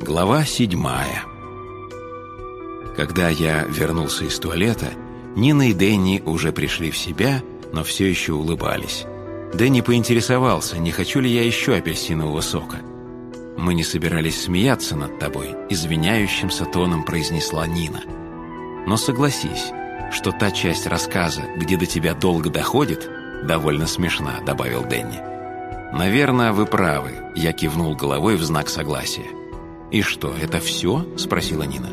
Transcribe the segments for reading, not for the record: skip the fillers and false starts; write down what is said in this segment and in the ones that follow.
Глава 7. Когда я вернулся из туалета, Нина и Дэнни уже пришли в себя, но все еще улыбались. Дэнни поинтересовался, не хочу ли я еще апельсинового сока. «Мы не собирались смеяться над тобой», — извиняющимся тоном произнесла Нина. «Но согласись, что та часть рассказа, где до тебя долго доходит, довольно смешна», — добавил Дэнни. «Наверное, вы правы», — я кивнул головой в знак согласия. «И что, это все?» — спросила Нина.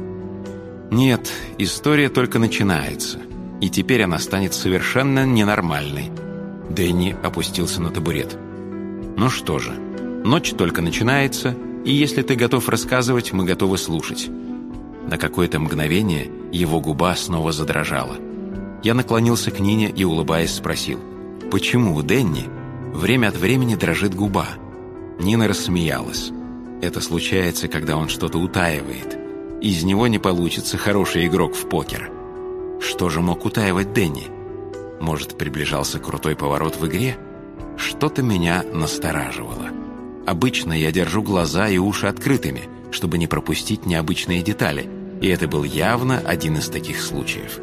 «Нет, история только начинается, и теперь она станет совершенно ненормальной». Дэнни опустился на табурет. «Ну что же, ночь только начинается, и если ты готов рассказывать, мы готовы слушать». На какое-то мгновение его губа снова задрожала. Я наклонился к Нине и, улыбаясь, спросил: «Почему у Дэнни время от времени дрожит губа?» Нина рассмеялась. «Это случается, когда он что-то утаивает. Из него не получится хороший игрок в покер». Что же мог утаивать Дэнни? Может, приближался крутой поворот в игре? Что-то меня настораживало. Обычно я держу глаза и уши открытыми, чтобы не пропустить необычные детали, и это был явно один из таких случаев.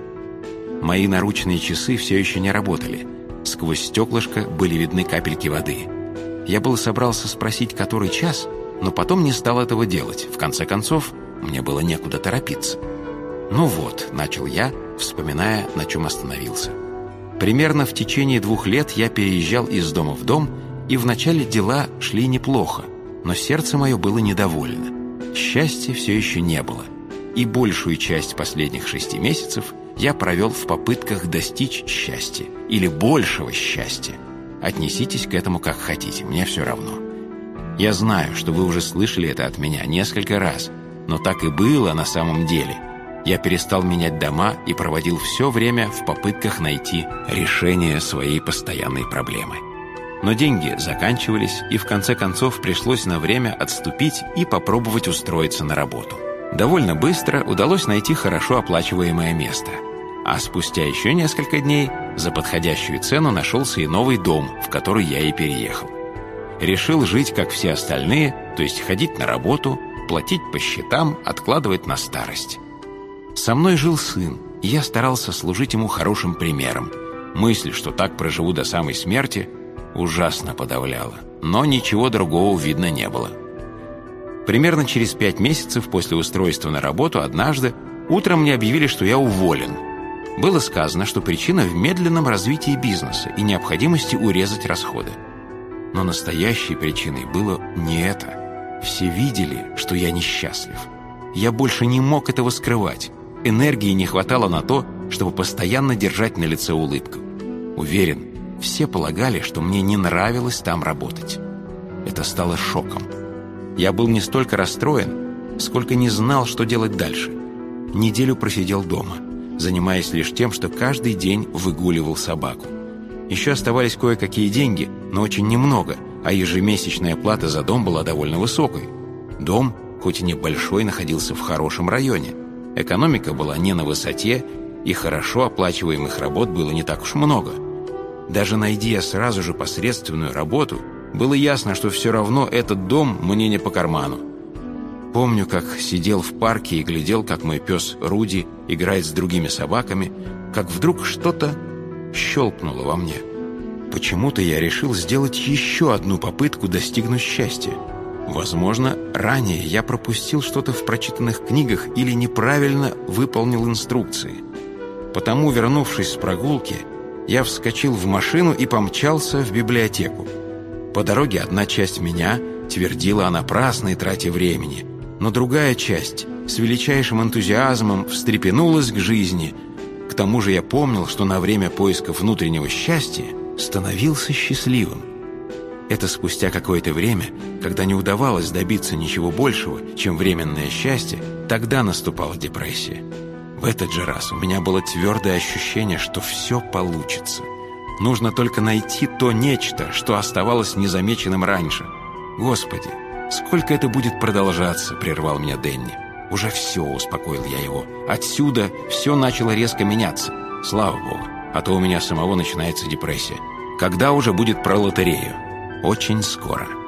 Мои наручные часы все еще не работали. Сквозь стеклышко были видны капельки воды. Я был собрался спросить, который час, но потом не стал этого делать. В конце концов, мне было некуда торопиться. «Ну вот», — начал я, вспоминая, на чем остановился. Примерно в течение 2 лет я переезжал из дома в дом, и вначале дела шли неплохо, но сердце мое было недовольно. Счастья все еще не было, и большую часть последних 6 месяцев я провел в попытках достичь счастья или большего счастья. Отнеситесь к этому как хотите, мне все равно. Я знаю, что вы уже слышали это от меня несколько раз, но так и было на самом деле. Я перестал менять дома и проводил все время в попытках найти решение своей постоянной проблемы. Но деньги заканчивались, и в конце концов пришлось на время отступить и попробовать устроиться на работу. Довольно быстро удалось найти хорошо оплачиваемое место. А спустя еще несколько дней за подходящую цену нашелся и новый дом, в который я и переехал. Решил жить, как все остальные, то есть ходить на работу, платить по счетам, откладывать на старость. Со мной жил сын, и я старался служить ему хорошим примером. Мысль, что так проживу до самой смерти, ужасно подавляла, но ничего другого видно не было. Примерно через 5 месяцев после устройства на работу однажды утром мне объявили, что я уволен. Было сказано, что причина в медленном развитии бизнеса и необходимости урезать расходы. Но настоящей причиной было не это. Все видели, что я несчастлив. Я больше не мог этого скрывать. Энергии не хватало на то, чтобы постоянно держать на лице улыбку. Уверен, все полагали, что мне не нравилось там работать. Это стало шоком. Я был не столько расстроен, сколько не знал, что делать дальше. Неделю просидел дома, занимаясь лишь тем, что каждый день выгуливал собаку. Еще оставались кое-какие деньги, но очень немного, а ежемесячная плата за дом была довольно высокой. Дом, хоть и небольшой, находился в хорошем районе. Экономика была не на высоте, и хорошо оплачиваемых работ было не так уж много. Даже найдя я сразу же посредственную работу, было ясно, что все равно этот дом мне не по карману. Помню, как сидел в парке и глядел, как мой пес Руди играет с другими собаками, как вдруг что-то щелкнуло во мне. Почему-то я решил сделать еще одну попытку достигнуть счастья. Возможно, ранее я пропустил что-то в прочитанных книгах или неправильно выполнил инструкции. Потому, вернувшись с прогулки, я вскочил в машину и помчался в библиотеку. По дороге одна часть меня твердила о напрасной трате времени, но другая часть с величайшим энтузиазмом встрепенулась к жизни. К тому же я помнил, что на время поисков внутреннего счастья становился счастливым. Это спустя какое-то время, когда не удавалось добиться ничего большего, чем временное счастье, тогда наступала депрессия. В этот же раз у меня было твердое ощущение, что все получится. Нужно только найти то нечто, что оставалось незамеченным раньше. «Господи, сколько это будет продолжаться?» — прервал меня Дэнни. «Уже все», — успокоил я его. «Отсюда все начало резко меняться. Слава Богу, а то у меня самого начинается депрессия. Когда уже будет про лотерею?» «Очень скоро».